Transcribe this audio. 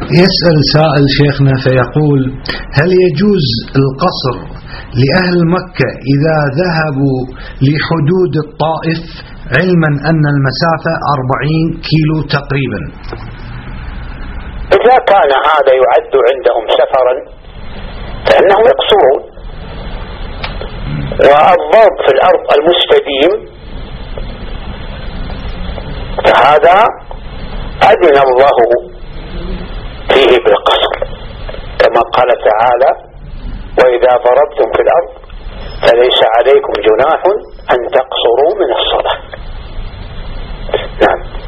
يسأل سائل شيخنا فيقول: هل يجوز القصر لأهل مكة إذا ذهبوا لحدود الطائف، علما أن المسافة 40 كيلو تقريبا؟ إذا كان هذا يعد عندهم سفرا فإنهم يقصرون، والضرب في الأرض المستديم فهذا أذن الله فيه بالقصر، كما قال تعالى: وإذا ضربتم في الأرض فليس عليكم جناح أن تقصروا من الصلاة. نعم.